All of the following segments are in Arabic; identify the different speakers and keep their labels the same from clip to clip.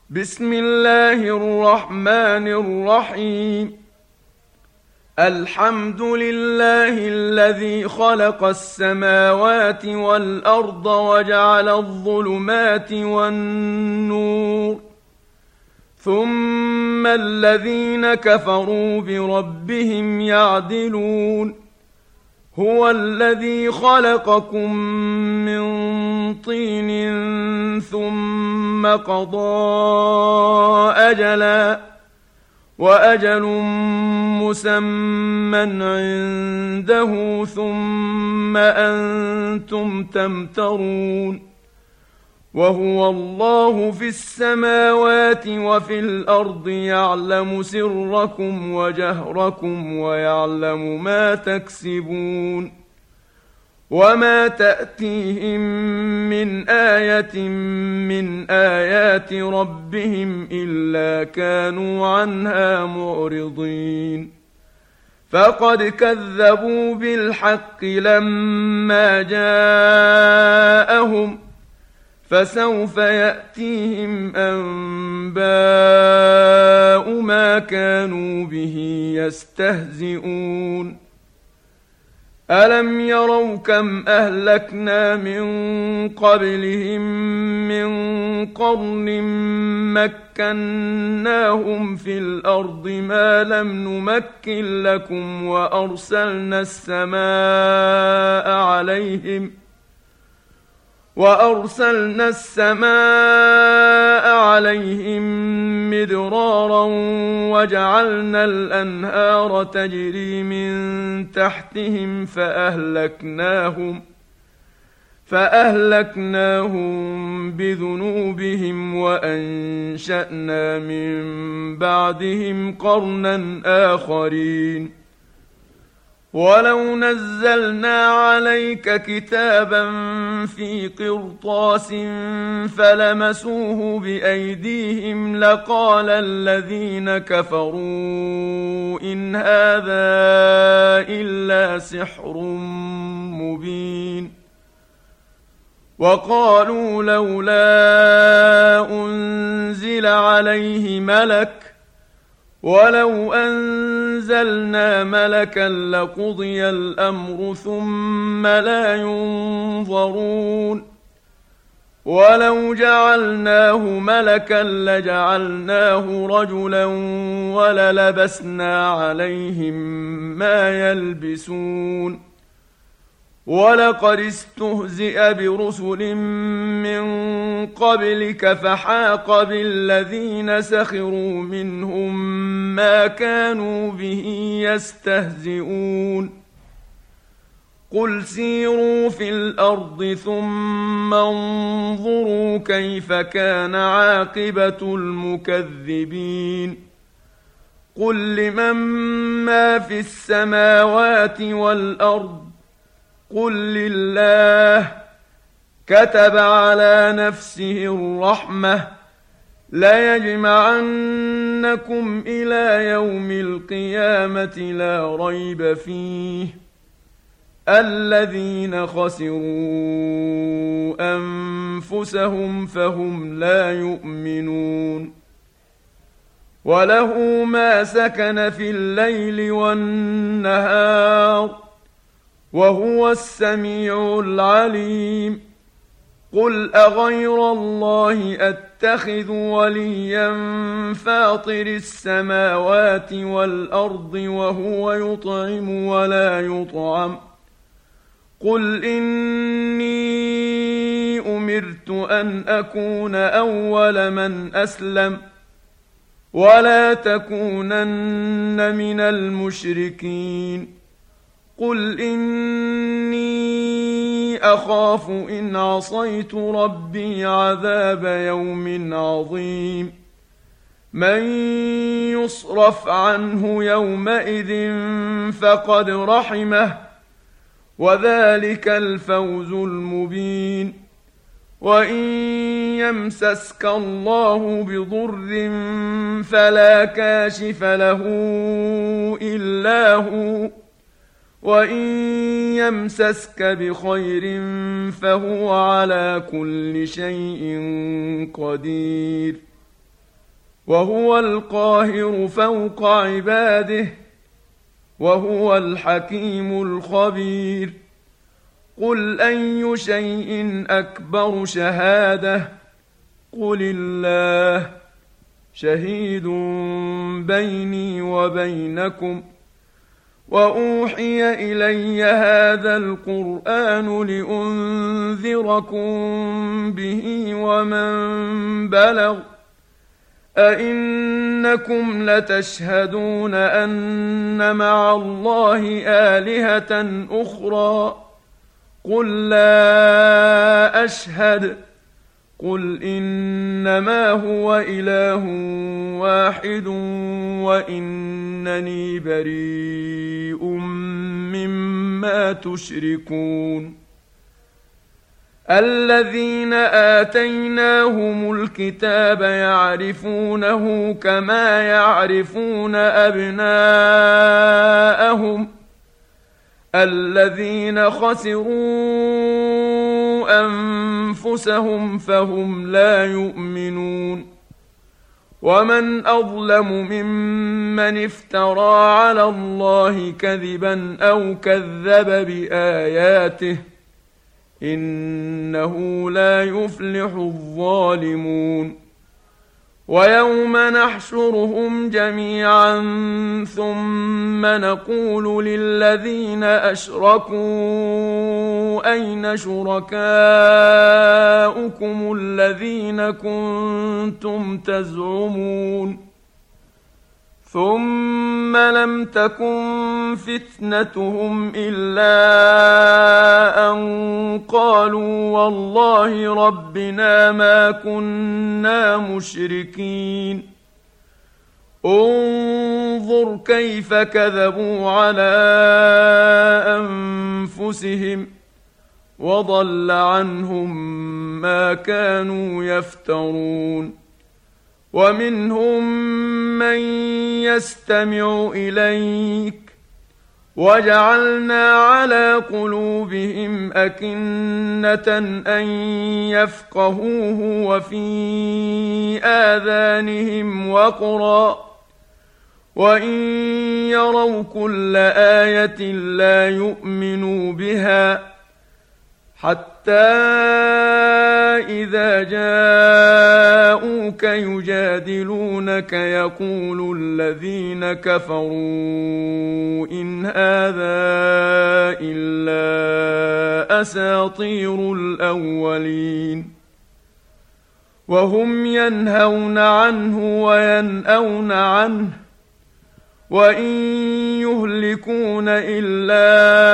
Speaker 1: بسم الله الرحمن الرحيم. الحمد لله الذي خلق السماوات والأرض وجعل الظلمات والنور، ثم الذين كفروا بربهم يعدلون. هو الذي خلقكم من طين ثم قضى أجلا، وأجل مسمى عنده، ثم أنتم تمترون. وهو الله في السماوات وفي الأرض، يعلم سركم وجهركم ويعلم ما تكسبون. وما تأتيهم من آية من آيات ربهم إلا كانوا عنها معرضين. فقد كذبوا بالحق لما جاءهم، فسوف يأتيهم أنباء ما كانوا به يستهزئون. ألم يروا كم أهلكنا من قبلهم من قرن مكناهم في الأرض ما لم نمكن لكم، وأرسلنا السماء عليهم مدرارا، وجعلنا الأنهار تجري من تحتهم فأهلكناهم بذنوبهم، وأنشأنا من بعدهم قرنا آخرين. ولو نزلنا عليك كتابا في قرطاس فلمسوه بأيديهم لقال الذين كفروا إن هذا إلا سحر مبين. وقالوا لولا أنزل عليه ملك، ولو أنزلنا ملكا لقضي الأمر ثم لا ينظرون. ولو جعلناه ملكا لجعلناه رجلا وللبسنا عليهم ما يلبسون. ولقد استهزئ برسل من قبلك فحاق بالذين سخروا منهم ما كانوا به يستهزئون. قل سيروا في الأرض ثم انظروا كيف كان عاقبة المكذبين. قل لمن ما في السماوات والأرض، قل لله. كتب على نفسه الرحمة ليجمعنكم إلى يوم القيامة لا ريب فيه. الذين خسروا أنفسهم فهم لا يؤمنون. وله ما سكن في الليل والنهار، وهو السميع العليم. قل أغير الله أتخذ وليا فاطر السماوات والأرض وهو يطعم ولا يطعم. قل إني أمرت أن أكون أول من أسلم، ولا تكونن من المشركين. قل إني أخاف إن عصيت ربي عذاب يوم عظيم. من يصرف عنه يومئذ فقد رحمه، وذلك الفوز المبين. وإن يمسسك الله بضر فلا كاشف له إلا هو، وإن يمسسك بخير فهو على كل شيء قدير. وهو القاهر فوق عباده وهو الحكيم الخبير. قل أي شيء أكبر شهادة قل الله شهيد بيني وبينكم وأوحي إلي هذا القرآن لأنذركم به ومن بلغ أئنكم لتشهدون أن مع الله آلهة أخرى قل لا أشهد قل إنما هو إله واحد وإنني بريء مما تشركون. الذين آتيناهم الكتاب يعرفونه كما يعرفون أبناءهم الذين خسروا أنفسهم فهم لا يؤمنون. ومن أظلم ممن افترى على الله كذبا أو كذب بآياته إنه لا يفلح الظالمون. ويوم نحشرهم جميعا ثم نقول للذين أشركوا أين شركاؤكم الذين كنتم تزعمون ثم لم تكن فتنتهم إلا أن قالوا والله ربنا ما كنا مشركين. انظر كيف كذبوا على أنفسهم وضل عنهم ما كانوا يفترون. ومنهم من يستمع إليك وجعلنا على قلوبهم أكنة أن يفقهوه وفي آذانهم وقرا وإن يروا كل آية لا يؤمنوا بها حتى إذا جاءوك يجادلونك يقول الذين كفروا إن هذا إلا أساطير الأولين. وهم ينهون عنه وينأون عنه وإن يهلكون إلا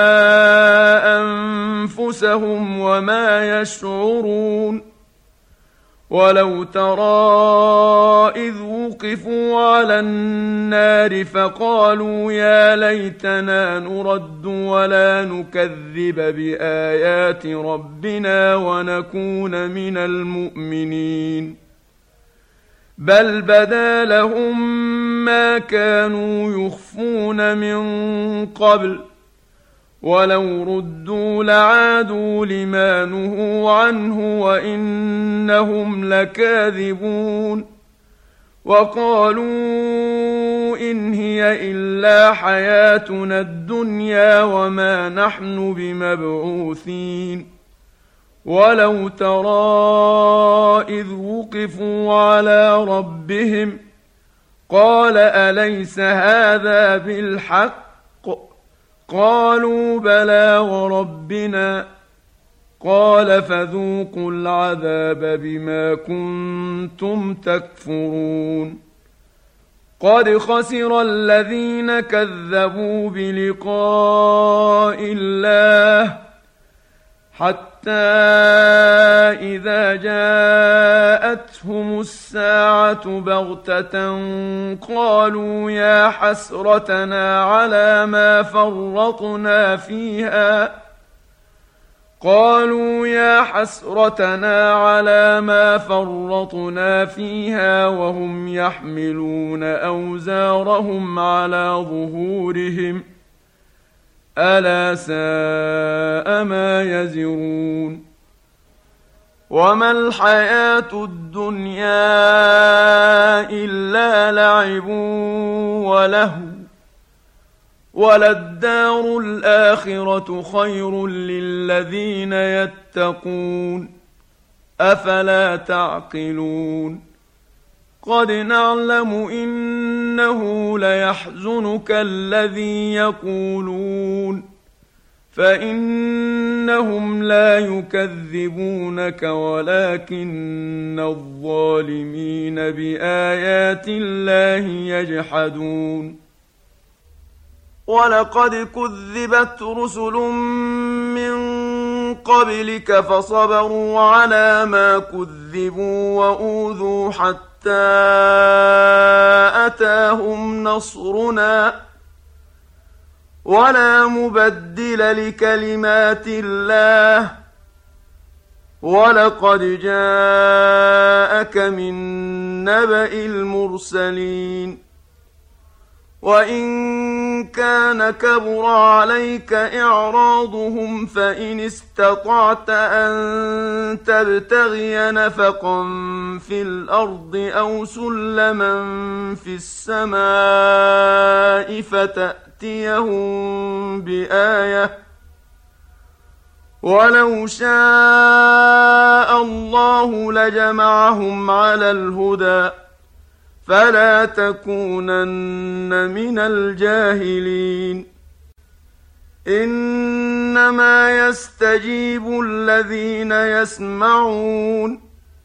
Speaker 1: أنفسهم وما يشعرون. ولو ترى إذ وقفوا على النار فقالوا يا ليتنا نرد ولا نكذب بآيات ربنا ونكون من المؤمنين بل بدا لهم ما كانوا يخفون من قبل ولو ردوا لعادوا لما نهوا عنه وإنهم لكاذبون. وقالوا إن هي إلا حياتنا الدنيا وما نحن بمبعوثين. ولو ترى إذ وقفوا على ربهم قال أليس هذا بالحق قالوا بلى وربنا قال فذوقوا العذاب بما كنتم تكفرون. قد خسر الذين كذبوا بلقاء الله حتى إذا جاءتهم الساعة بغتة قالوا يا حسرتنا على ما فرطنا فيها وهم يحملون أوزارهم على ظهورهم ألا ساء ما يزرون. وما الحياة الدنيا إلا لعب ولهو، وللدار الآخرة خير للذين يتقون، أفلا تعقلون؟ قد نعلم إنه ليحزنك الذي يقولون، فإنهم لا يكذبونك ولكن الظالمين بآيات الله يجحدون. ولقد كذبت رسل من قبلك فصبروا على ما كذبوا وأوذوا حتى أتاهم نصرنا، ولا مبدل لكلمات الله، ولقد جاءك من نبأ المرسلين. وإن كان كبر عليك إعراضهم فإن استطعت أن تبتغي نفقا في الأرض أو سلما في السماء فتأتيهم بآية، ولو شاء الله لجمعهم على الهدى، فلا تكونن من الجاهلين. إنما يستجيب الذين يسمعون،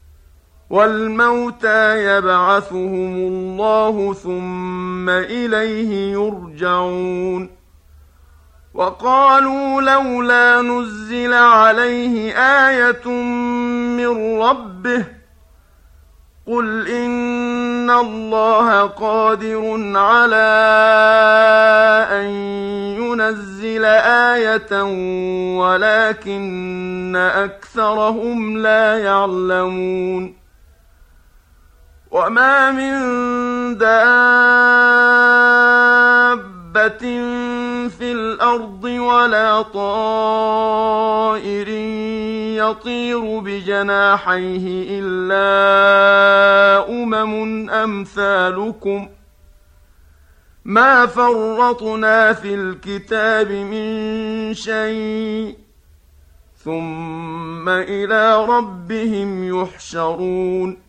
Speaker 1: والموتى يبعثهم الله ثم إليه يرجعون. وقالوا لولا نزل عليه آية من ربه، قل إن الله قادر على أن ينزل آية ولكن أكثرهم لا يعلمون. وما من دابة في الأرض ولا طائر يطير بجناحيه إلا أمثالكم، ما فرطنا في الكتاب من شيء، ثم إلى ربهم يحشرون.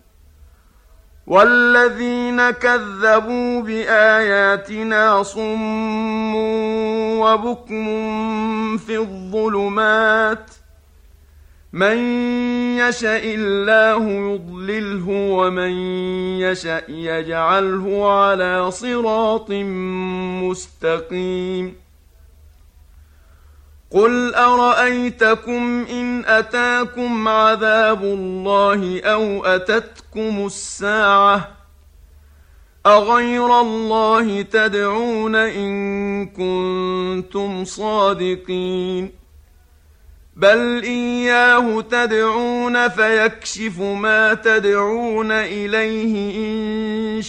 Speaker 1: والذين كذبوا بآياتنا صم وبكم في الظلمات، من يشاء الله يضلله ومن يشاء يجعله على صراط مستقيم. قل أرأيتكم إن أتاكم عذاب الله أو أتتكم الساعة، أغير الله تدعون إن كنتم صادقين؟ بل إياه تدعون فيكشف ما تدعون إليه إن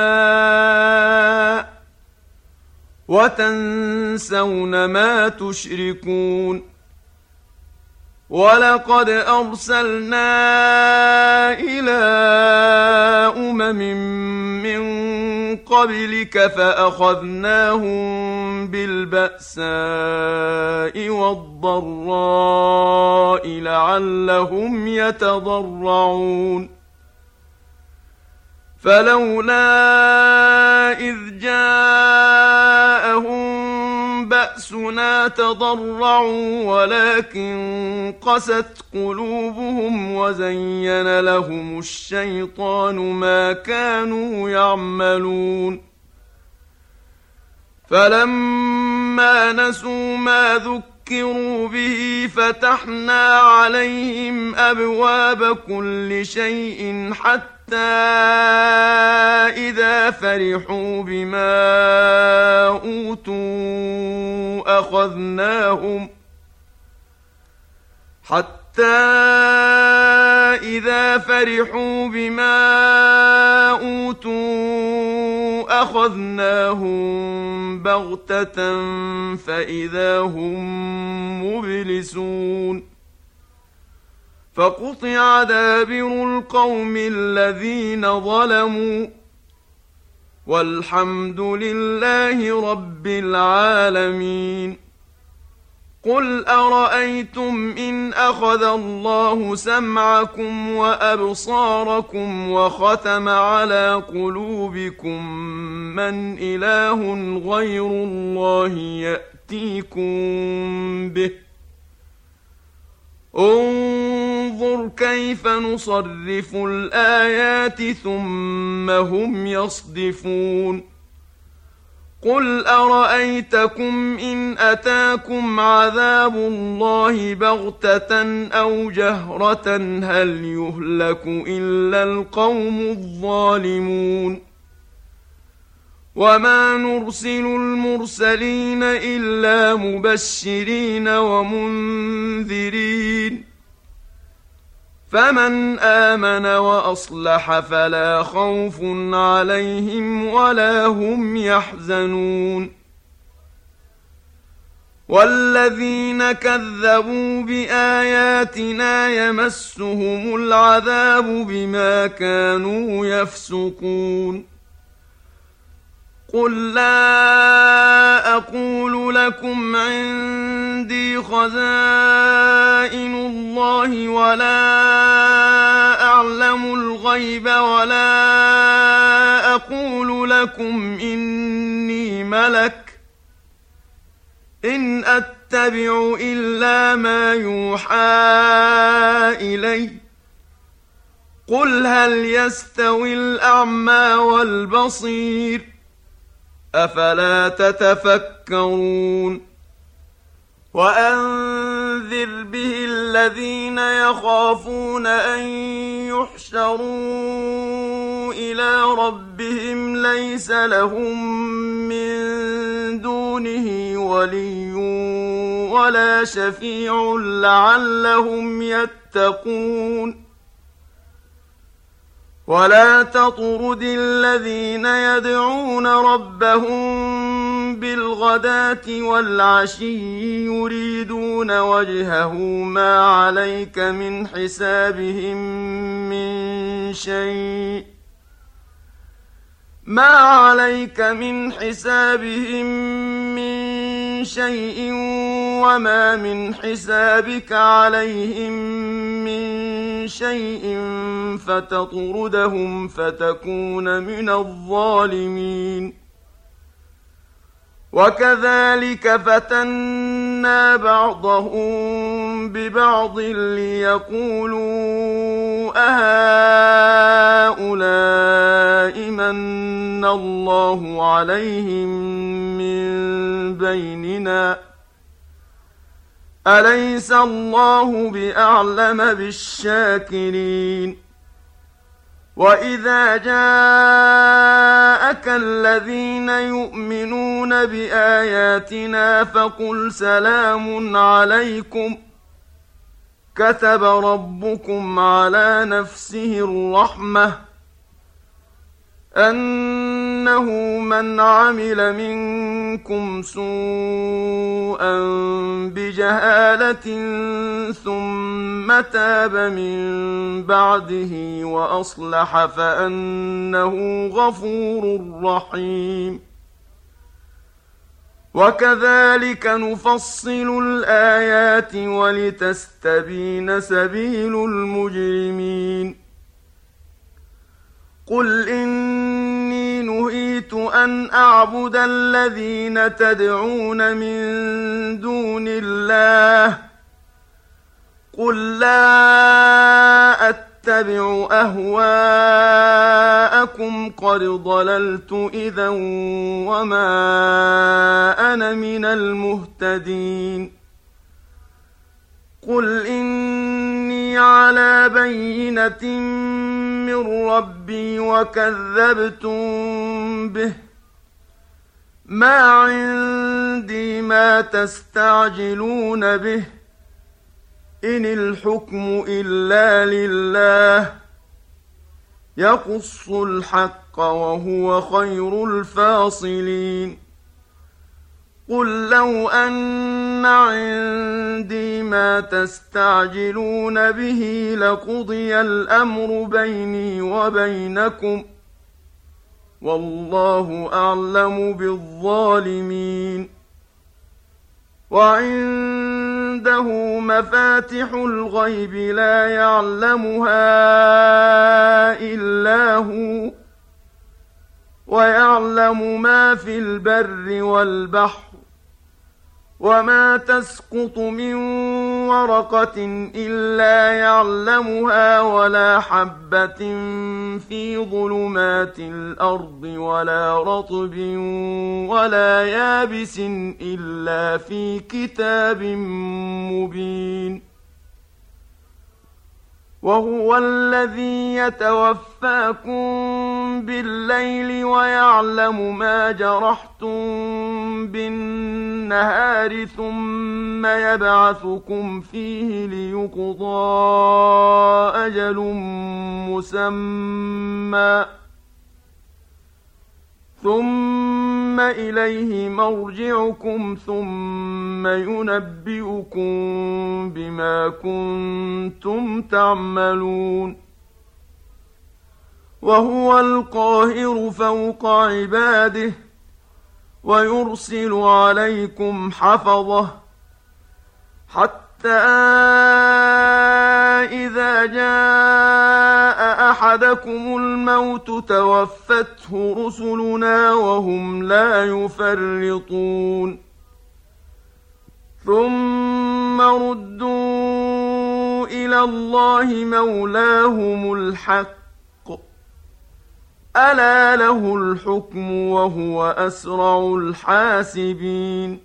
Speaker 1: شاء، وتنسون ما تشركون. ولقد أرسلنا إلى من قبلك فأخذناهم بالبأساء والضراء لعلهم يتضرعون. فلولا إذ جاءهم بأسنا تضرعوا ولكن قست قلوبهم وزين لهم الشيطان ما كانوا يعملون. فلما نسوا ما ذكروا به فتحنا عليهم أبواب كل شيء حتى إذا فرحوا بما أوتوا أخذناهم بغتة فإذا هم مبلسون. فقطع دابر القوم الذين ظلموا والحمد لله رب العالمين. قل أرأيتم إن أخذ الله سمعكم وأبصاركم وختم على قلوبكم من إله غير الله يأتيكم به؟ انظر كيف نصرف الآيات ثم هم يصدفون. قل أرأيتكم إن أتاكم عذاب الله بغتة أو جهرة هل يهلك إلا القوم الظالمون؟ وما نرسل المرسلين إلا مبشرين ومنذرين، فمن آمن وأصلح فلا خوف عليهم ولا هم يحزنون. والذين كذبوا بآياتنا يمسهم العذاب بما كانوا يفسقون. قل لا أقول لكم عندي خزائن الله ولا أعلم الغيب ولا أقول لكم إني ملك، إن أتبع إلا ما يوحى إلي. قل هل يستوي الأعمى والبصير؟ أفلا تتفكرون. وأنذر به الذين يخافون أن يحشروا إلى ربهم ليس لهم من دونه ولي ولا شفيع لعلهم يتقون. ولا تطرد الذين يدعون ربهم بالغداة والعشي يريدون وجهه ما عليك من حسابهم من شيء وما من حسابك عليهم من شيء فتطردهم فتكون من الظالمين. وكذلك فتنا بعضهم ببعض ليقولوا أهؤلاء من الله عليهم من بيننا أليس الله بأعلم بالشاكرين. وإذا جاءك الذين يؤمنون بآياتنا فقل سلام عليكم كتب ربكم على نفسه الرحمة أنه من عمل منكم سوءا بجهالة ثم تاب من بعده وأصلح فأنه غفور رحيم. وكذلك نفصل الآيات ولتستبين سبيل المجرمين. قل إني نهيت أن أعبد الذين تدعون من دون الله قل لا أتبع أهواءكم قد ضللت إذا وما أنا من المهتدين. قل إني على بينة من ربي وكذبتم به ما عندي ما تستعجلون به إن الحكم إلا لله يقص الحق وهو خير الفاصلين. قل لو أن عندي ما تستعجلون به لقضي الأمر بيني وبينكم والله أعلم بالظالمين. وعنده مفاتح الغيب لا يعلمها إلا هو، ويعلم ما في البر والبحر، وما تسقط من ورقة إلا يعلمها، ولا حبة في ظلمات الأرض، ولا رطب ولا يابس إلا في كتاب مبين. وهو الذي يتوفاكم بالليل ويعلم ما جرحتم بالنهار، ثم يبعثكم فيه ليقضى أجل مسمى، ثم إليه مرجعكم ثم ينبئكم بما كنتم تعملون. وهو القاهر فوق عباده ويرسل عليكم حفظه، حتى إذا جاء أحدكم الموت توفته رسلنا وهم لا يفرطون، ثم ردوا إلى الله مولاهم الحق، ألا له الحكم وهو أسرع الحاسبين.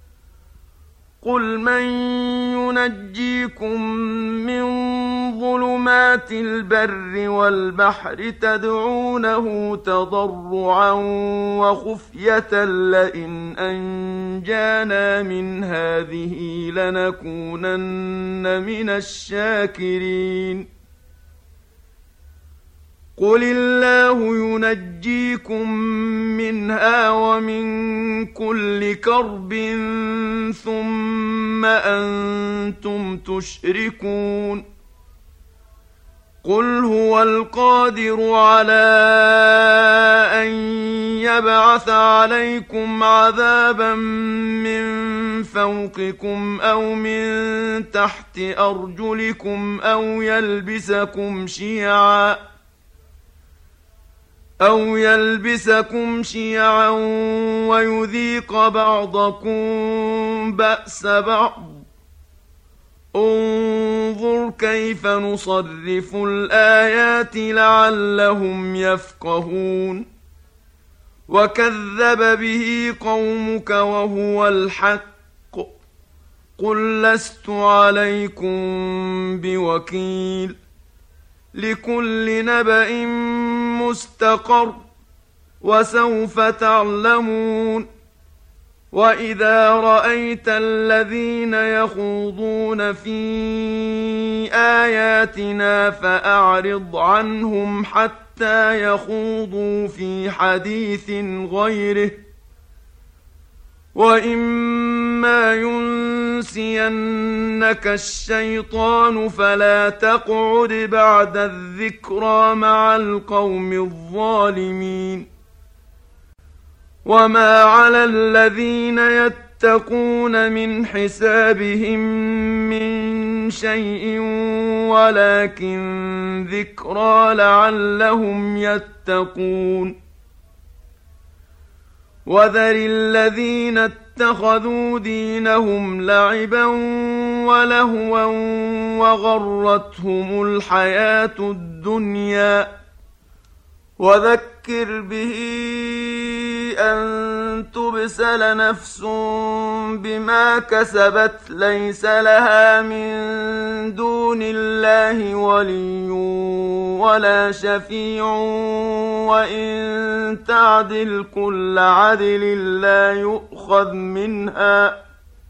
Speaker 1: قل من ينجيكم من ظلمات البر والبحر تدعونه تضرعا وخفية لئن أنجانا من هذه لنكونن من الشاكرين. قل الله ينجيكم منها ومن كل كرب ثم أنتم تشركون. قل هو القادر على أن يبعث عليكم عذابا من فوقكم أو من تحت أرجلكم أو يلبسكم شيعا ويذيق بعضكم بأس بعض. انظر كيف نصرف الآيات لعلهم يفقهون. وكذب به قومك وهو الحق، قل لست عليكم بوكيل. لكل نبأ مستقر وسوف تعلمون. وإذا رأيت الذين يخوضون في آياتنا فأعرض عنهم حتى يخوضوا في حديث غيره، وإما ينسينك الشيطان فلا تقعد بعد الذكرى مع القوم الظالمين. وما على الذين يتقون من حسابهم من شيء ولكن ذكرى لعلهم يتقون. وذر الذين اتخذوا دينهم لعبا ولهوا وغرتهم الحياة الدنيا، وذكر به أن تبسل نفس بما كسبت ليس لها من دون الله ولي ولا شفيع، وإن تعدل كل عدل لا يؤخذ منها.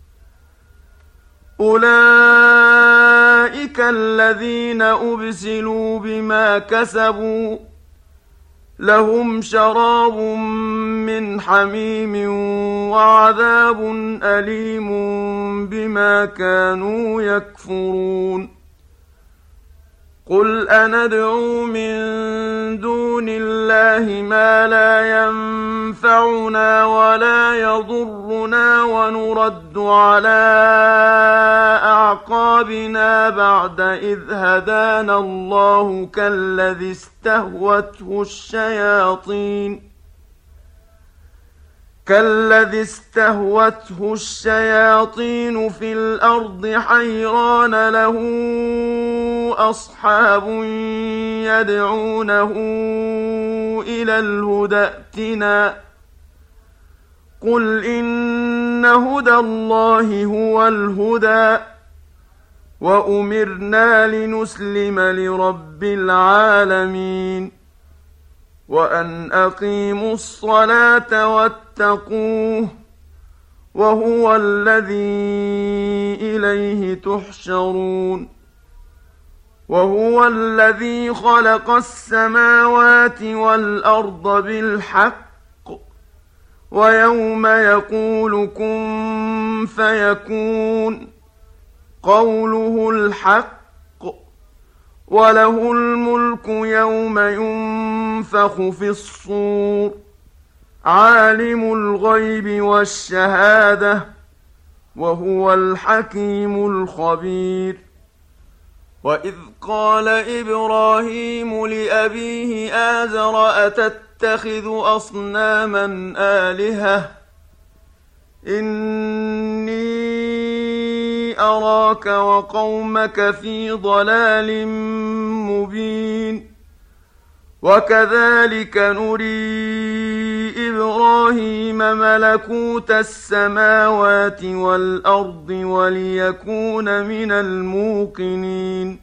Speaker 1: أولئك الذين أبسلوا بما كسبوا، لهم شراب من حميم وعذاب أليم بما كانوا يكفرون. قل أندعو من دون الله ما لا ينفعنا ولا يضرنا ونرد على أعقابنا بعد إذ هدانا الله كالذي استهوته الشياطين في الأرض حيران له أصحاب يدعونه إلى الهدى ائتنا قل إن هدى الله هو الهدى وأمرنا لنسلم لرب العالمين وأن أقيموا الصلاة واتقوه وهو الذي إليه تحشرون وهو الذي خلق السماوات والأرض بالحق ويوم يقول كن فيكون قوله الحق وله الملك يوم ينفخ في الصور عالم الغيب والشهادة وهو الحكيم الخبير وإذ قال إبراهيم لأبيه آزر أتتخذ أصناما آلهة إني أراك وقومك في ضلال مبين وكذلك نري إبراهيم ملكوت السماوات والأرض وليكون من الموقنين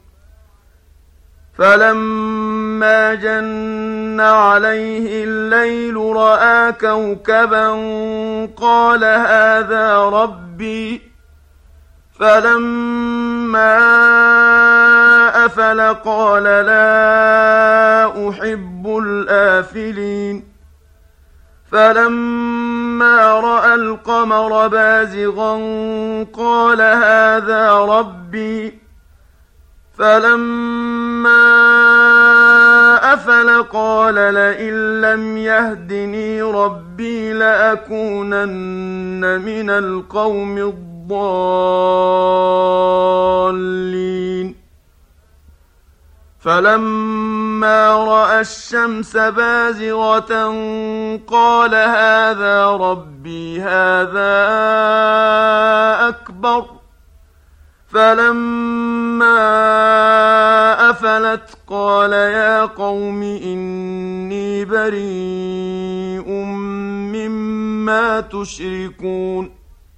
Speaker 1: فلما جن عليه الليل رأى كوكبا قال هذا ربي فلما أفل قال لا أحب الآفلين فلما رأى القمر بازغا قال هذا ربي فلما أفل قال لئن لم يهدني ربي لأكونن من القوم الضالين فلما رأى الشمس بازغة قال هذا ربي هذا أكبر فلما أفلت قال يا قوم إني بريء مما تشركون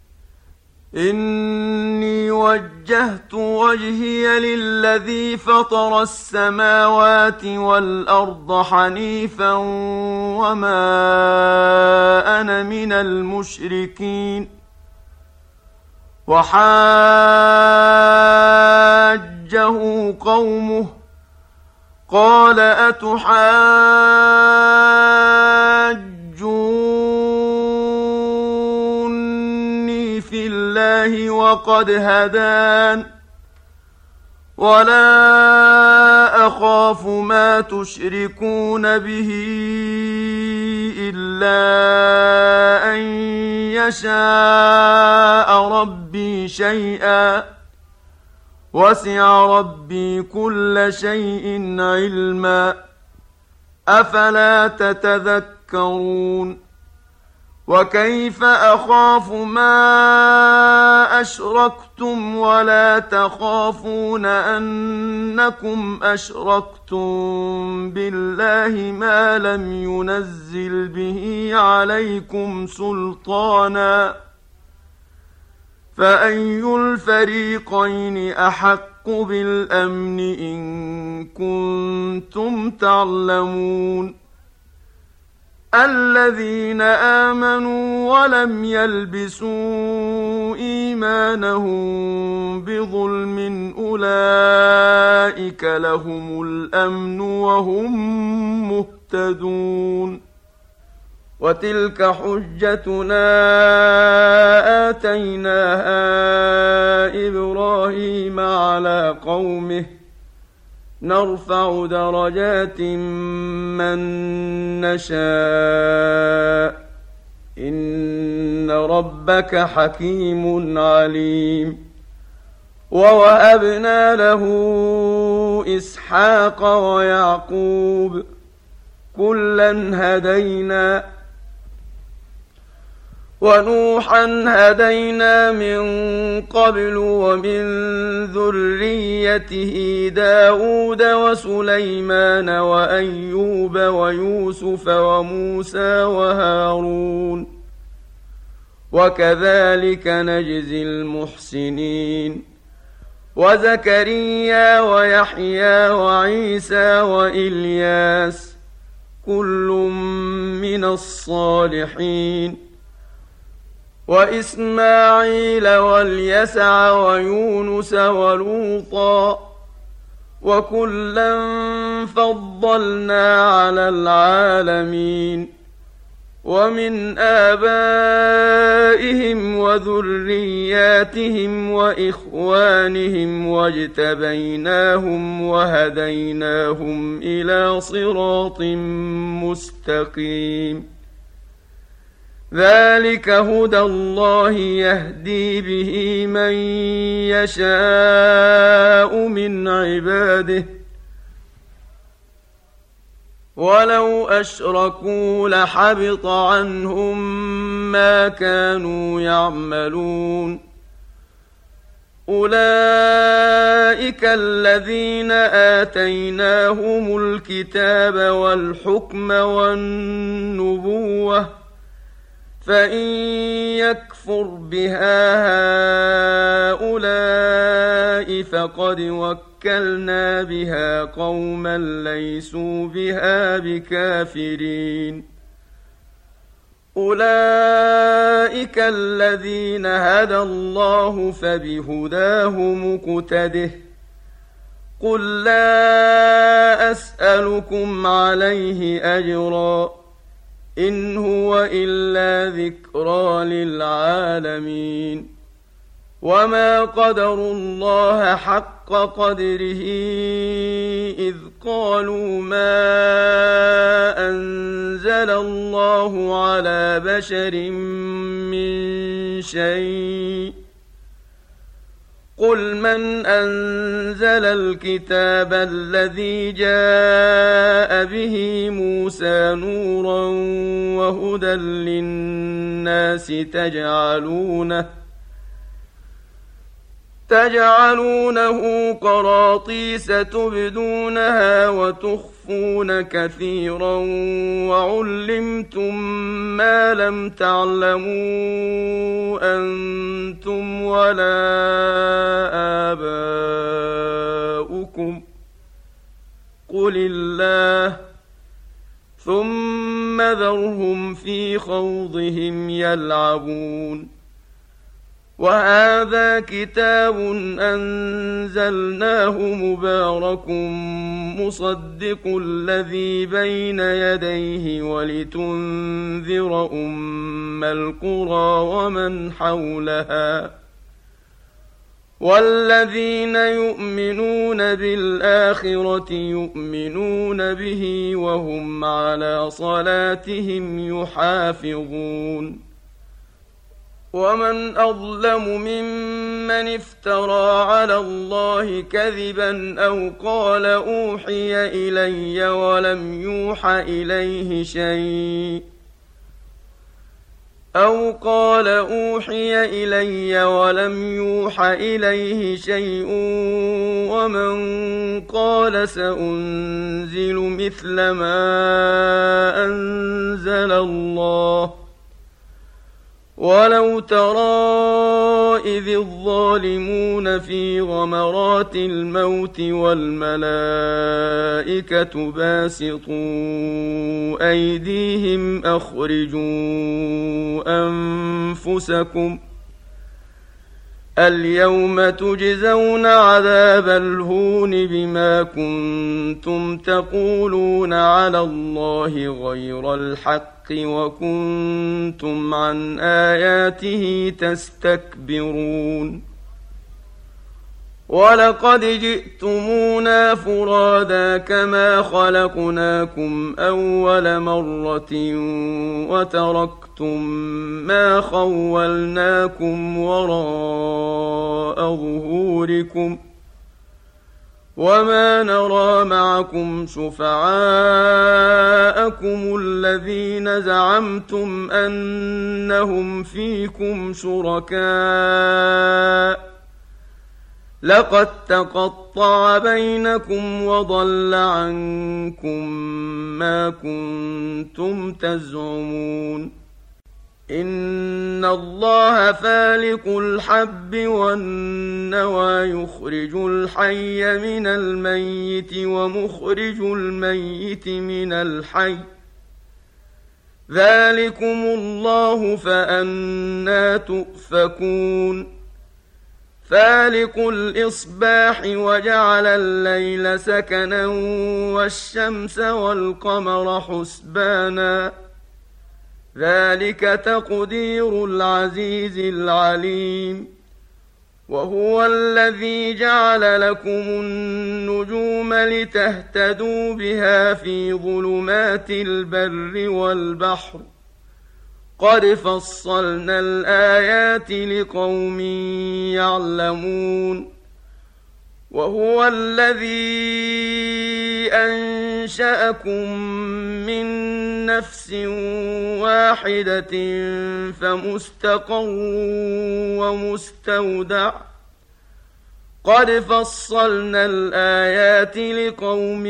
Speaker 1: إني وجهت وجهي للذي فطر السماوات والأرض حنيفا وما أنا من المشركين وحاجه قومه قال أتحاجوني في الله وقد هدان ولا أخاف ما تشركون به إلا أن يشاء ربي شيئا وسع ربي كل شيء علما أفلا تتذكرون وكيف أخاف ما أشركتم ولا تخافون أنكم أشركتم بالله ما لم ينزل به عليكم سلطانا فأي الفريقين أحق بالأمن إن كنتم تعلمون الذين آمنوا ولم يلبسوا إيمانهم بظلم أولئك لهم الأمن وهم مهتدون وتلك حجتنا آتيناها إبراهيم على قومه نرفع درجات من نشاء إن ربك حكيم عليم. ووهبنا له إسحاق ويعقوب كلا هدينا ونوحا هدينا من قبل ومن ذريته داود وسليمان وأيوب ويوسف وموسى وهارون وكذلك نجزي المحسنين. وزكريا ويحيى وعيسى وإلياس كل من الصالحين. وإسماعيل واليسع ويونس ولوطا وكلا فضلنا على العالمين. ومن آبائهم وذرياتهم وإخوانهم واجتبيناهم وهديناهم إلى صراط مستقيم. ذلك هدى الله يهدي به من يشاء من عباده ولو أشركوا لحبط عنهم ما كانوا يعملون. أولئك الذين آتيناهم الكتاب والحكم والنبوة فإن يكفر بها هؤلاء فقد وكلنا بها قوما ليسوا بها بكافرين. أولئك الذين هدى الله فبهداه مقتده. قل لا أسألكم عليه أجرا إن هو إلا ذكرى للعالمين. وما قدروا الله حق قدره إذ قالوا ما أنزل الله على بشر من شيء. قل من أنزل الكتاب الذي جاء به موسى نورا وهدى للناس تجعلونه قراطيس تبدونها وتخفون كثيرا وعلمتم ما لم تعلموا أنتم ولا آباؤكم قل الله ثم ذرهم في خوضهم يلعبون. وهذا كتاب أنزلناه مبارك مصدق الذي بين يديه ولتنذر أم القرى ومن حولها والذين يؤمنون بالآخرة يؤمنون به وهم على صلاتهم يحافظون. ومن أظلم ممن افترى على الله كذبا أو قال أوحي إلي ولم يوحى إليه شيء ومن قال سأنزل مثل ما أنزل الله. ولو ترى إذ الظالمون في غمرات الموت والملائكة باسطوا أيديهم أخرجوا أنفسكم اليوم تجزون عذاب الهون بما كنتم تقولون على الله غير الحق وكنتم عن آياته تستكبرون. ولقد جئتمونا فرادا كما خلقناكم أول مرة وتركتم ما خولناكم وراء ظهوركم وما نرى معكم شفعاءكم الذين زعمتم أنهم فيكم شركاء لقد تقطع بينكم وضل عنكم ما كنتم تزعمون إن الله فالق الحب والنوى يخرج الحي من الميت ومخرج الميت من الحي ذلكم الله فأنى تؤفكون فالق الإصباح وجعل الليل سكنا والشمس والقمر حسبانا ذلك تقدير العزيز العليم وهو الذي جعل لكم النجوم لتهتدوا بها في ظلمات البر والبحر قد فصلنا الآيات لقوم يعلمون وهو الذي أنشأكم من نفس واحدة فمستقر ومستودع قد فصلنا الآيات لقوم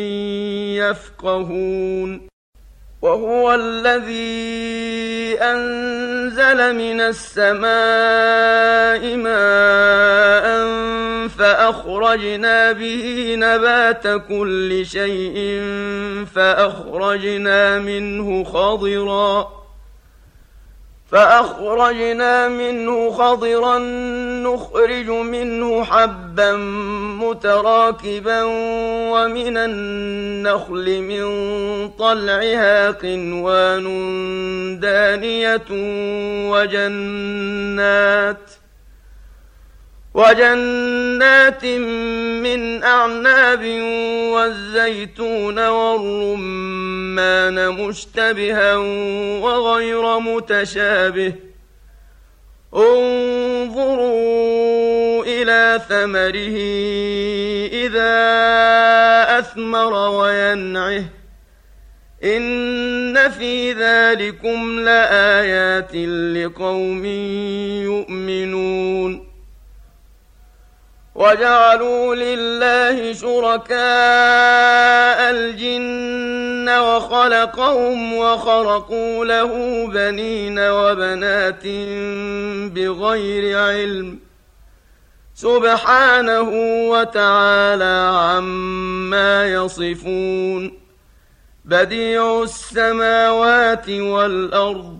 Speaker 1: يفقهون وهو الذي أنزل من السماء ماء فأخرجنا به نبات كل شيء فأخرجنا منه خضرا نخرج منه حبا متراكبا ومن النخل من طلعها قنوان دانية وجنات من أعناب والزيتون والرمان مشتبها وغير متشابه انظروا إلى ثمره إذا أثمر وينعه إن في ذلكم لآيات لقوم يؤمنون وجعلوا لله شركاء الجن وخلقهم وخرقوا له بنين وبنات بغير علم سبحانه وتعالى عما يصفون بديع السماوات والأرض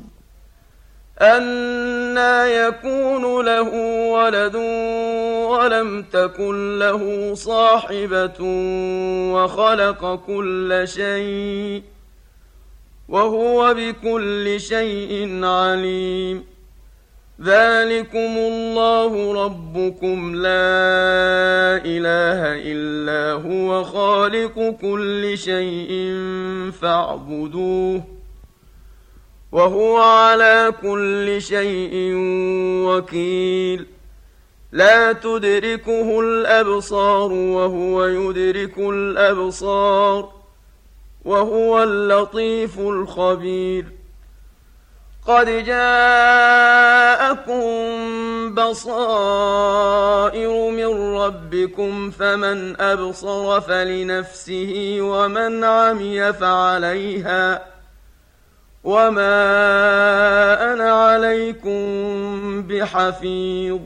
Speaker 1: أنى يكون له ولد ولم تكن له صاحبة وخلق كل شيء وهو بكل شيء عليم ذلكم الله ربكم لا إله إلا هو خالق كل شيء فاعبدوه وهو على كل شيء وكيل لا تدركه الأبصار وهو يدرك الأبصار وهو اللطيف الخبير قد جاءكم بصائر من ربكم فمن أبصر فلنفسه ومن عمي فعليها وما أنا عليكم بحفيظ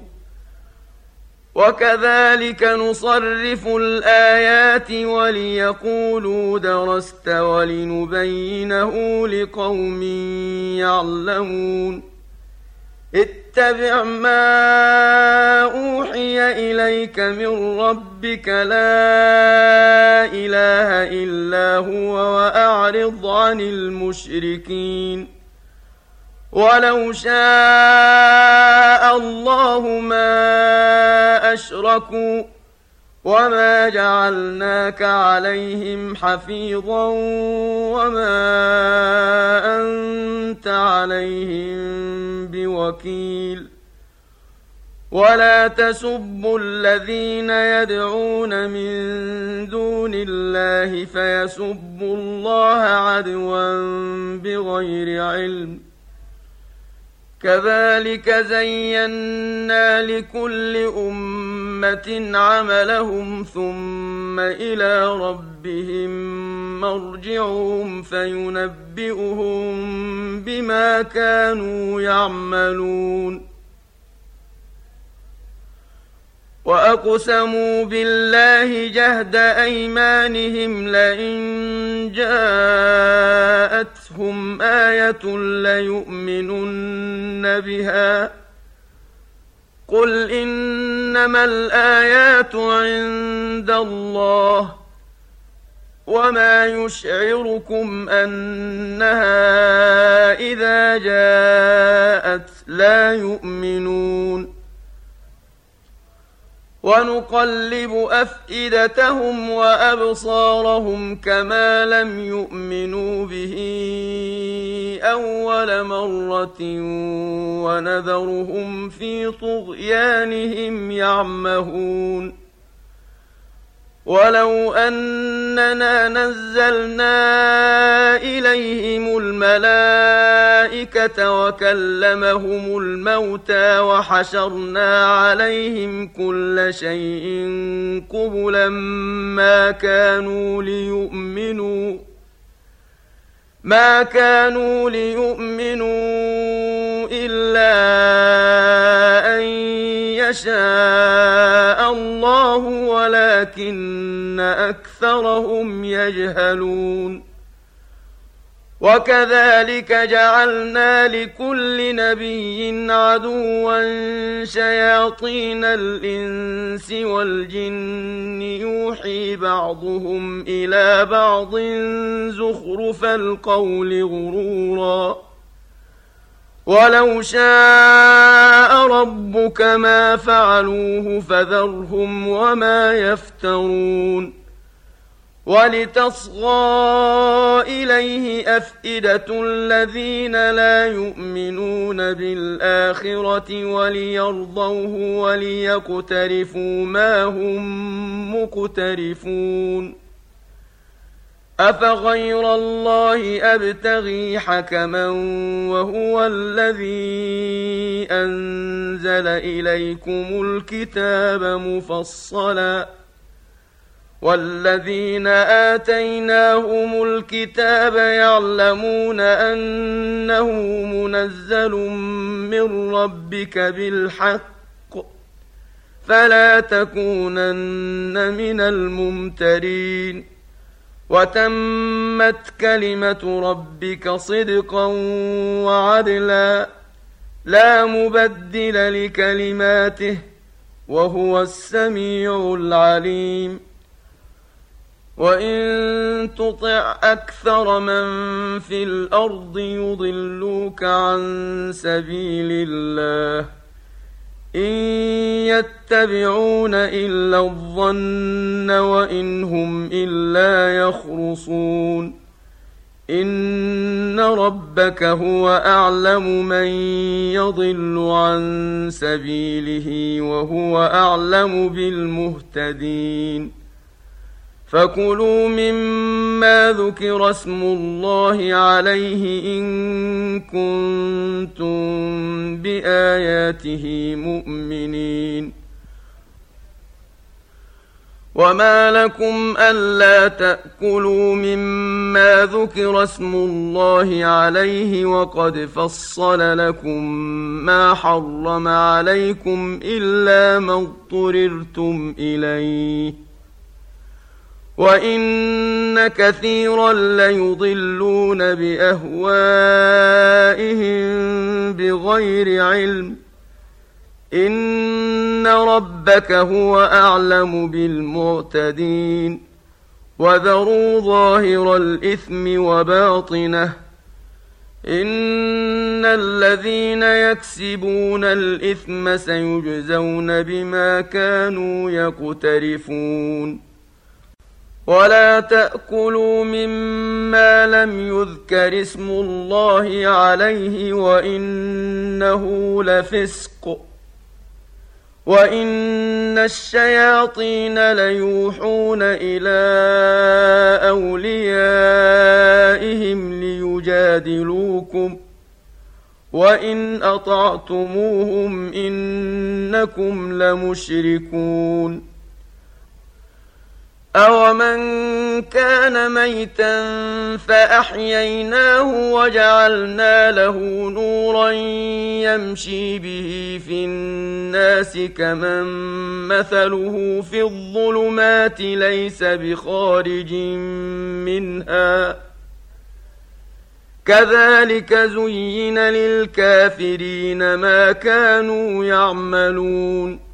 Speaker 1: وكذلك نصرف الآيات وليقولوا درست ولنبينه لقوم يعلمون اتبع ما أوحي إليك من ربك لا إله إلا هو وأعرض عن المشركين ولو شاء الله ما أشركوا وما جعلناك عليهم حفيظا وما أنت عليهم بوكيل ولا تسبوا الذين يدعون من دون الله فيسبوا الله عدوا بغير علم كذلك زينا لكل أمة عملهم ثم إلى ربهم مرجعهم فينبئهم بما كانوا يعملون وأقسموا بالله جهد أيمانهم لئن جاءتهم آية ليؤمنن بها قل إنما الآيات عند الله وما يشعركم أنها إذا جاءت لا يؤمنون ونقلب أفئدتهم وأبصارهم كما لم يؤمنوا به أول مرة ونذرهم في طغيانهم يعمهون ولو أننا نزلنا إليهم الملائكة وكلمهم الموتى وحشرنا عليهم كل شيء قبلا ما كانوا ليؤمنوا إلا أن يشاء الله ولكن أكثرهم يجهلون وكذلك جعلنا لكل نبي عدوا شياطين الإنس والجن يوحي بعضهم إلى بعض زخرف القول غرورا ولو شاء ربك ما فعلوه فذرهم وما يفترون ولتصغى إليه أفئدة الذين لا يؤمنون بالآخرة وليرضوه وليقترفوا ما هم مقترفون أفغير الله أبتغي حكما وهو الذي أنزل إليكم الكتاب مفصلا والذين آتيناهم الكتاب يعلمون أنه منزل من ربك بالحق فلا تكونن من الممترين وتمت كلمة ربك صدقا وعدلا لا مبدل لكلماته وهو السميع العليم وإن تطع أكثر من في الأرض يضلوك عن سبيل الله إن يتبعون إلا الظن وإن هم إلا يخرصون إن ربك هو أعلم من يضل عن سبيله وهو أعلم بالمهتدين فكلوا مما ذكر اسم الله عليه إن كنتم بآياته مؤمنين وما لكم ألا تأكلوا مما ذكر اسم الله عليه وقد فصل لكم ما حرم عليكم إلا ما اضطررتم إليه وإن كثيرا ليضلون بأهوائهم بغير علم إن ربك هو أعلم بالمعتدين وذروا ظاهر الإثم وباطنه إن إن الذين يكسبون الإثم سيجزون بما كانوا يقترفون ولا تأكلوا مما لم يذكر اسم الله عليه وإنه لفسق وإن الشياطين ليوحون إلى أوليائهم ليجادلوكم وإن أطعتموهم إنكم لمشركون أومن كان ميتا فأحييناه وجعلنا له نورا يمشي به في الناس كمن مثله في الظلمات ليس بخارج منها كذلك زين للكافرين ما كانوا يعملون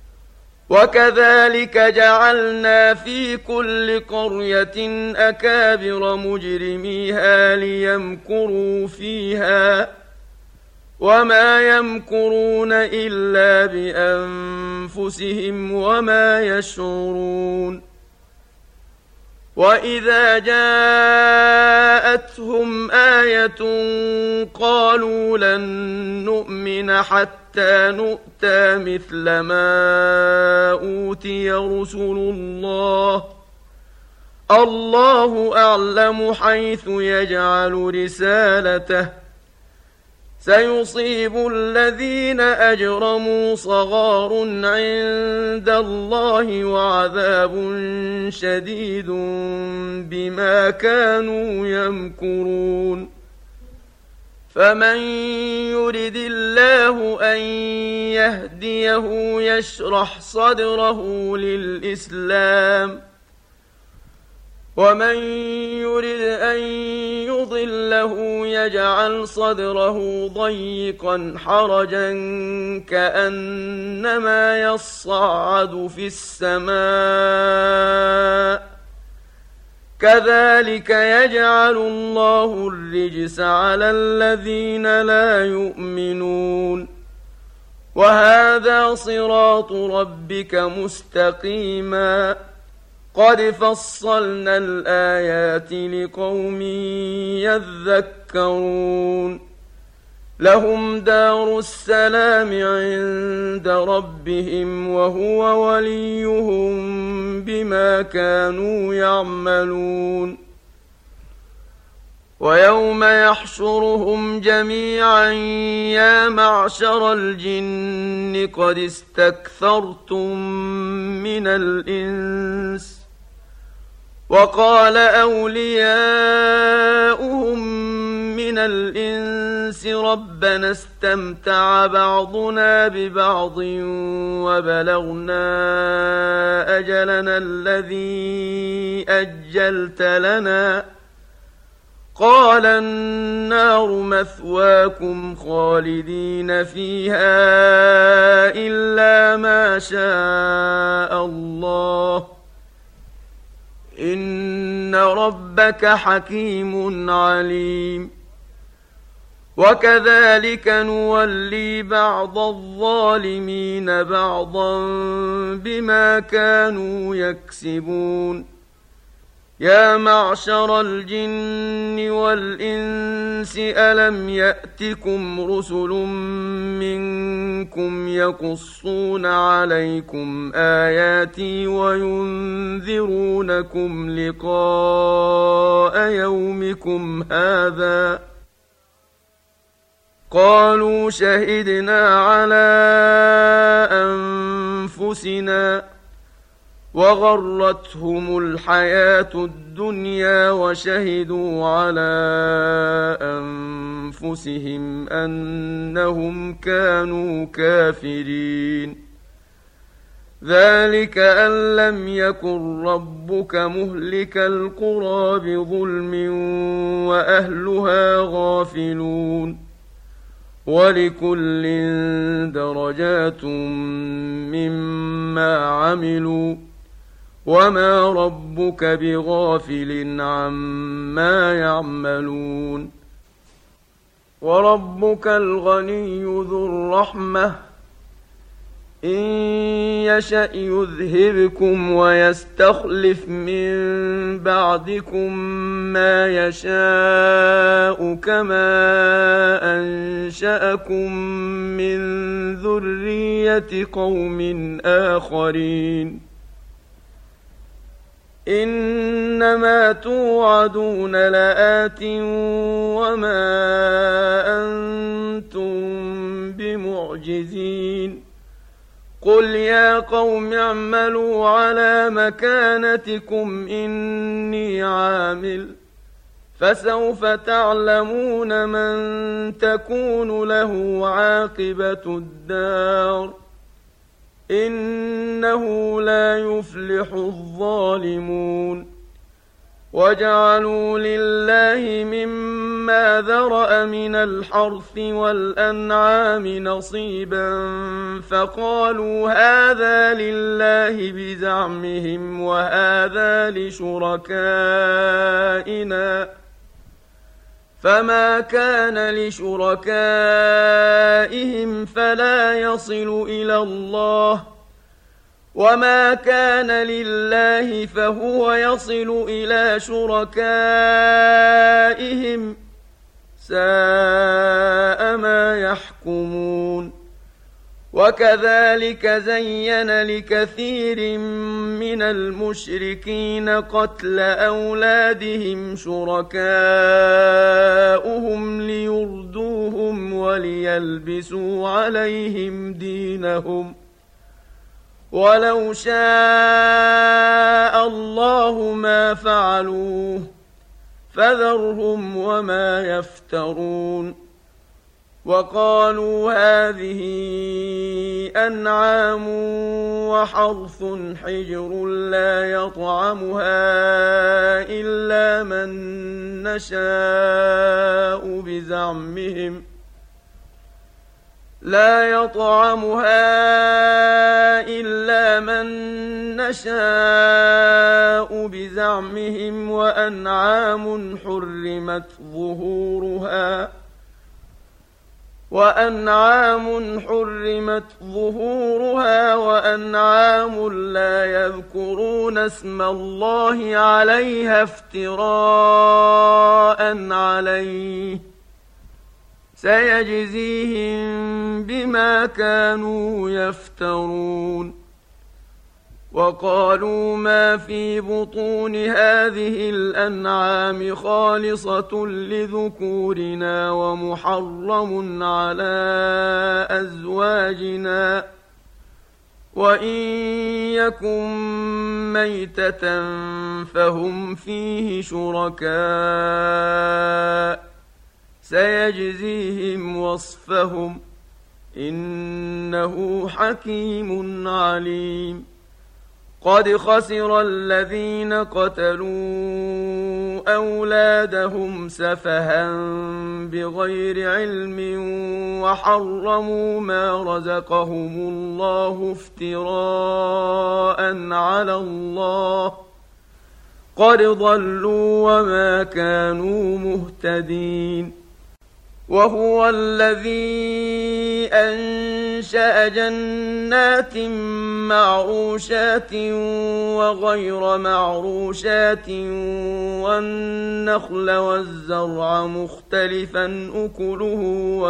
Speaker 1: وكذلك جعلنا في كل قرية أكابر مجرميها ليمكروا فيها وما يمكرون إلا بأنفسهم وما يشعرون وإذا جاءتهم آية قالوا لن نؤمن حتى نؤتى مثل ما أوتي رسل الله أعلم حيث يجعل رسالته سيصيب الذين أجرموا صغار عند الله وعذاب شديد بما كانوا يمكرون فمن يرد الله أن يهديه يشرح صدره للإسلام ومن يرد أن يضله يجعل صدره ضيقا حرجا كأنما يصعد في السماء كذلك يجعل الله الرجس على الذين لا يؤمنون وهذا صراط ربك مستقيما قد فصلنا الآيات لقوم يذكرون لهم دار السلام عند ربهم وهو وليهم بما كانوا يعملون ويوم يحشرهم جميعا يا معشر الجن قد استكثرتم من الإنس وقال أولياؤهم من الإنس ربنا استمتع بعضنا ببعض وبلغنا أجلنا الذي أجلت لنا قال النار مثواكم خالدين فيها إلا ما شاء الله إن ربك حكيم عليم وكذلك نولي بعض الظالمين بعضا بما كانوا يكسبون يا معشر الجن والإنس ألم يأتكم رسل منكم يقصون عليكم آياتي وينذرونكم لقاء يومكم هذا قالوا شهدنا على أنفسنا وغرتهم الحياة الدنيا وشهدوا على أنفسهم أنهم كانوا كافرين ذلك أن لم يكن ربك مهلك القرى بظلم وأهلها غافلون ولكل درجات مما عملوا وما ربك بغافل عما يعملون وربك الغني ذو الرحمة إن يشأ يذهبكم ويستخلف من بعدكم ما يشاء كما أنشأكم من ذرية قوم آخرين إنما توعدون لآت وما أنتم بمعجزين قل يا قوم اعملوا على مكانتكم إني عامل فسوف تعلمون من تكون له عاقبة الدار إنه لا يفلح الظالمون وجعلوا لله مما ذرأ من الحرث والأنعام نصيبا فقالوا هذا لله بزعمهم وهذا لشركائنا فما كان لشركائهم فلا يصل إلى الله وما كان لله فهو يصل إلى شركائهم ساء ما يحكمون وكذلك زين لكثير من المشركين قتل أولادهم شركاؤهم ليردوهم وليلبسوا عليهم دينهم ولو شاء الله ما فعلوه فذرهم وما يفترون وقالوا هذه أنعام وحرث حجر لا يطعمها إلا من نشاء بزعمهم لا يطعمها إلا من نشاء بزعمهم وأنعام حرمت ظهورها وأنعام لا يذكرون اسم الله عليها افتراء عليه سيجزيهم بما كانوا يفترون وقالوا ما في بطون هذه الأنعام خالصة لذكورنا ومحرم على أزواجنا وإن يكن ميتة فهم فيه شركاء سيجزيهم وصفهم إنه حكيم عليم قد خسر الذين قتلوا أولادهم سفها بغير علم وحرموا ما رزقهم الله افتراء على الله قد ضلوا وما كانوا مهتدين وهو الذي أنشأ جنات معروشات وغير معروشات والنخل والزرع مختلفا أكله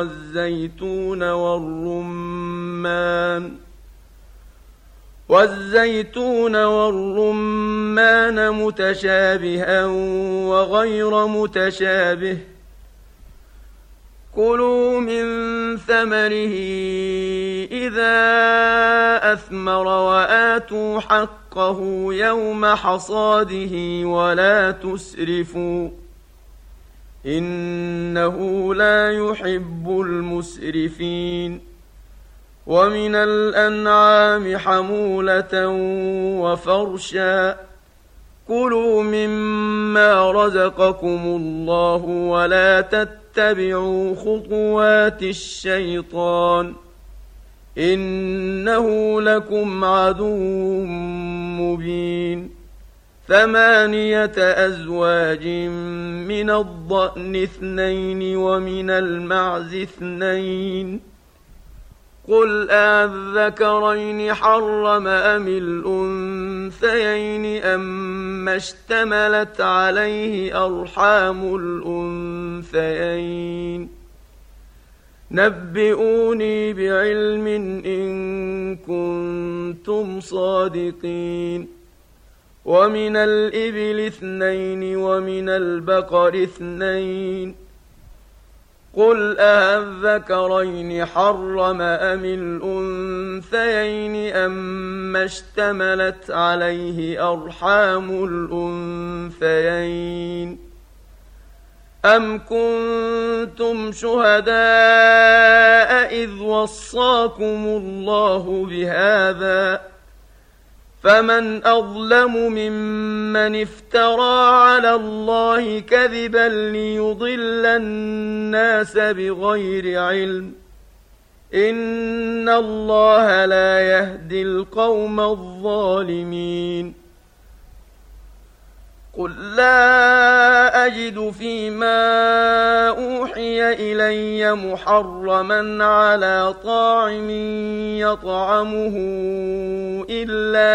Speaker 1: والزيتون والرمان متشابها وغير متشابه كلوا من ثمره إذا أثمر وآتوا حقه يوم حصاده ولا تسرفوا إنه لا يحب المسرفين ومن الأنعام حمولة وفرشا كلوا مما رزقكم الله ولا تتبعوا خطوات الشيطان إنه لكم عدو مبين ثمانية أزواج من الضأن اثنين ومن المعز اثنين قل أذكرين حرم أم الأنثيين أما اشتملت عليه أرحام الأنثيين نبئوني بعلم إن كنتم صادقين ومن الإبل اثنين ومن البقر اثنين قل أذكرين حرم أم الأنثيين أما اشتملت عليه أرحام الأنثيين أم كنتم شهداء إذ وصاكم الله بهذا فمن أظلم ممن افترى على الله كذبا ليضل الناس بغير علم إن الله لا يهدي القوم الظالمين قل لا أجد فيما أوحي إلي محرما على طاعم يطعمه إلا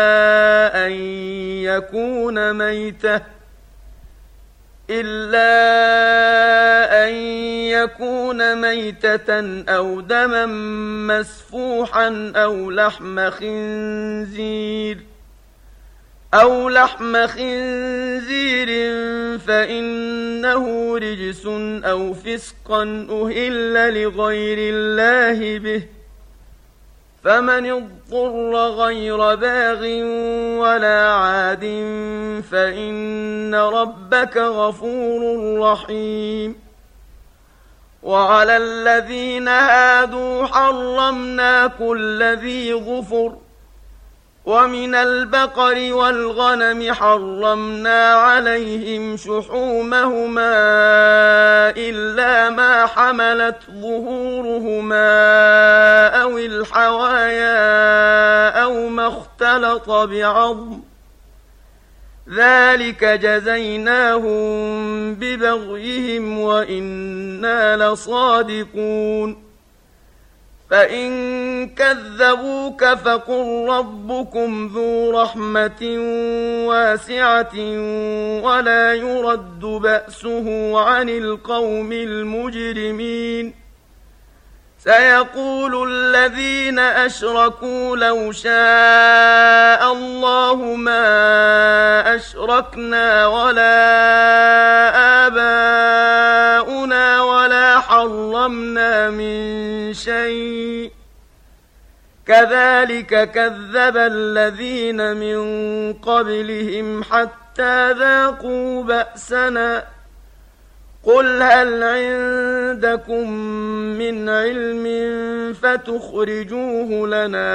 Speaker 1: أن يكون ميتة أو دما مسفوحا أو لحم خنزير فإنه رجس أو فسقا أهل لغير الله به فمن اضطر غير باغ ولا عاد فإن ربك غفور رحيم وعلى الذين هادوا حرمنا كل ذي ظفر ومن البقر والغنم حرمنا عليهم شحومهما إلا ما حملت ظهورهما أو الحوايا أو ما اختلط بعظم ذلك جزيناهم ببغيهم وإنا لصادقون فإن كذبوك فقل ربكم ذو رحمة واسعة ولا يرد بأسه عن القوم المجرمين سيقول الذين أشركوا لو شاء الله ما أشركنا ولا آباؤنا ولا حرمنا من شيء كذلك كذب الذين من قبلهم حتى ذاقوا بأسنا قل هل عندكم من علم فتخرجوه لنا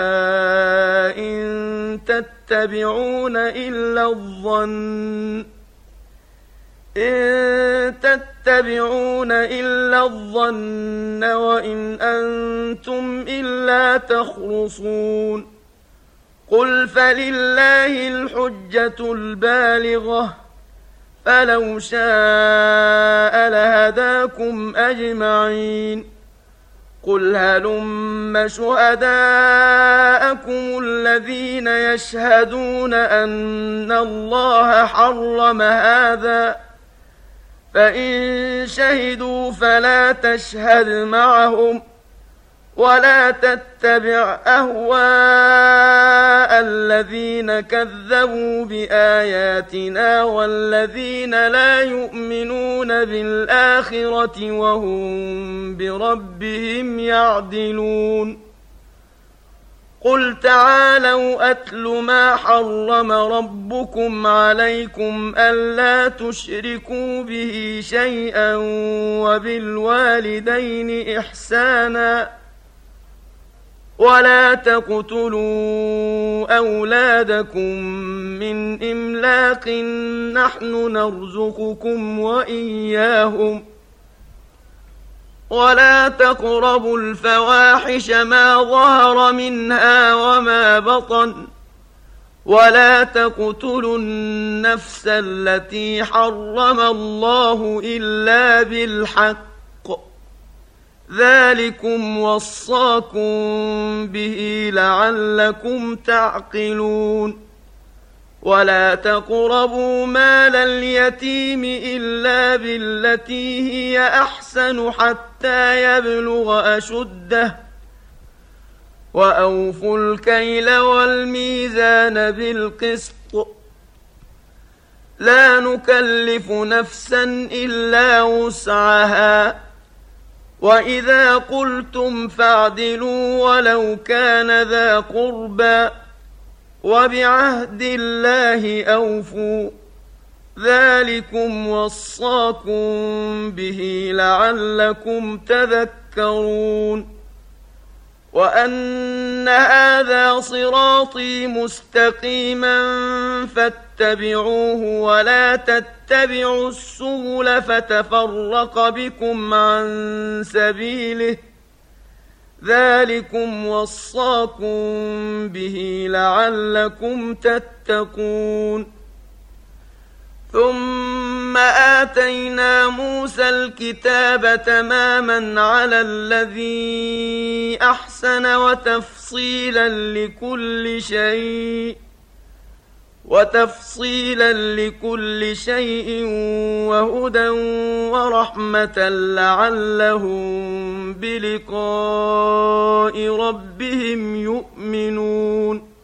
Speaker 1: إن تتبعون إلا الظن وإن أنتم إلا تخرصون قل فلله الحجة البالغة فلو شاء لهداكم أجمعين قل هلم شهداءكم الذين يشهدون أن الله حرم هذا فإن شهدوا فلا تشهد معهم ولا تتبع أهواء الذين كذبوا بآياتنا والذين لا يؤمنون بالآخرة وهم بربهم يعدلون قل تعالوا أتل ما حرم ربكم عليكم ألا تشركوا به شيئا وبالوالدين إحسانا ولا تقتلوا أولادكم من إملاق نحن نرزقكم وإياهم ولا تقربوا الفواحش ما ظهر منها وما بطن ولا تقتلوا النفس التي حرم الله إلا بالحق ذلكم وصاكم به لعلكم تعقلون ولا تقربوا مال اليتيم إلا بالتي هي أحسن حتى يبلغ أشده وأوفوا الكيل والميزان بالقسط لا نكلف نفسا إلا وسعها وإذا قلتم فاعدلوا ولو كان ذا قربى وبعهد الله أوفوا ذلكم وصاكم به لعلكم تذكرون وأن هذا صراطي مستقيما فاتبعوه ولا تتبعوا السبل فتفرق بكم عن سبيله ذلكم وصاكم به لعلكم تتقون ثم آتينا موسى الكتاب تماما على الذي أحسن وتفصيلا لكل شيء وهدى ورحمة لعلهم بلقاء ربهم يؤمنون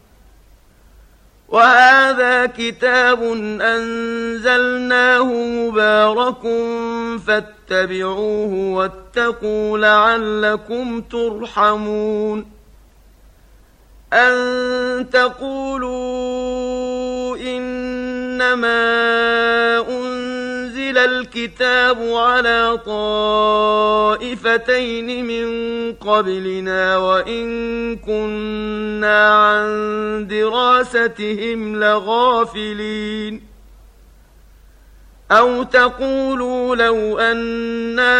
Speaker 1: وهذا كتاب أنزلناه مبارك فاتبعوه واتقوا لعلكم ترحمون أن تقولوا إنما أنزل الكتاب على طائفتين من قبلنا وإن كنا عن دراستهم لغافلين أو تقولوا لو أنا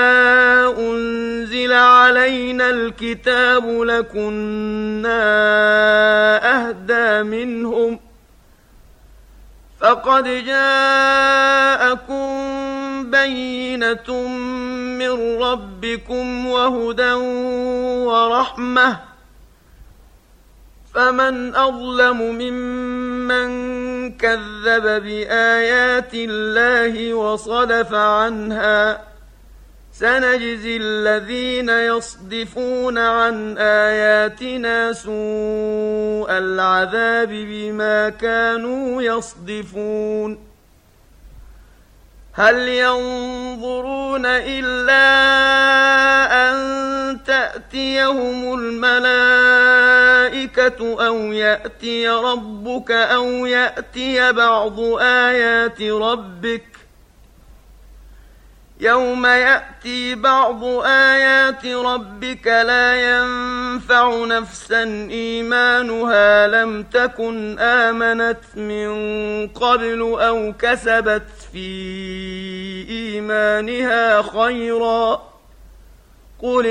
Speaker 1: أنزل علينا الكتاب لكنا أهدى منهم فقد جاءكم بينة من ربكم وهدى ورحمة فمن أظلم ممن كذب بآيات الله وصدف عنها سنجزي الذين يصدفون عن آياتنا سوء العذاب بما كانوا يصدفون هل ينظرون إلا أن تأتيهم الملائكة أو يأتي ربك أو يأتي بعض آيات ربك يوم يأتي بعض آيات ربك لا ينفع نفسا إيمانها لم تكن آمنت من قبل أو كسبت في إيمانها خيرا قل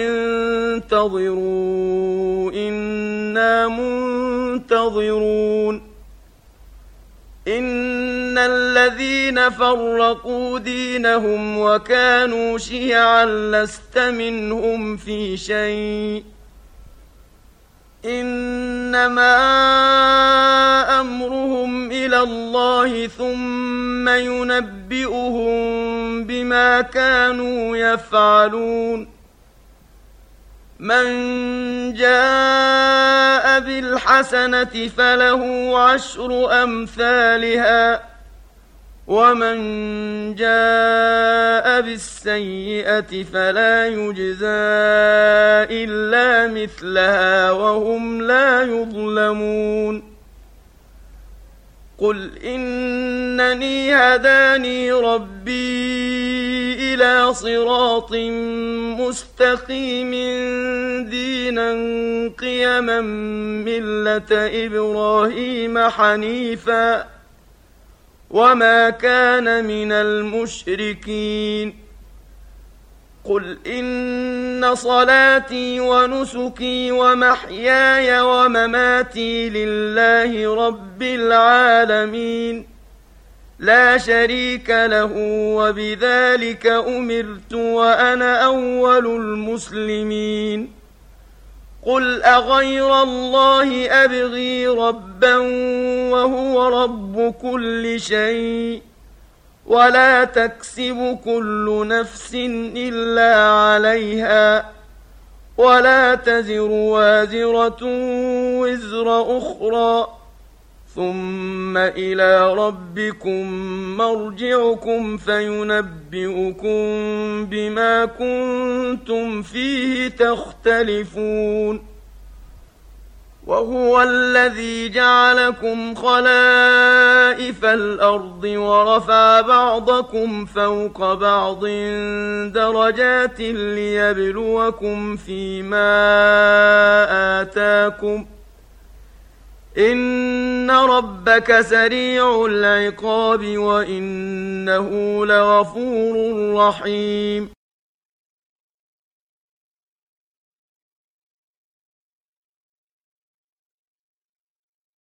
Speaker 1: انتظروا إنا منتظرون إن الذين فرقوا دينهم وكانوا شيعا لست منهم في شيء إنما أمرهم إلى الله ثم ينبئهم بما كانوا يفعلون من جاء بالحسنة فله عشر أمثالها ومن جاء بالسيئة فلا يجزى إلا مثلها وهم لا يظلمون قل إنني هداني ربي إلى صراط مستقيم دينا قيما ملة إبراهيم حنيفا وما كان من المشركين قل إن صلاتي ونسكي ومحياي ومماتي لله رب العالمين لا شريك له وبذلك أمرت وأنا أول المسلمين قل أغير الله أبغي ربا وهو رب كل شيء ولا تكسب كل نفس إلا عليها ولا تزر وازرة وزر أخرى ثم إلى ربكم مرجعكم فينبئكم بما كنتم فيه تختلفون وهو الذي جعلكم خلائف الأرض ورفع بعضكم فوق بعض درجات ليبلوكم فيما آتاكم إن ربك سريع العقاب وإنه لغفور رحيم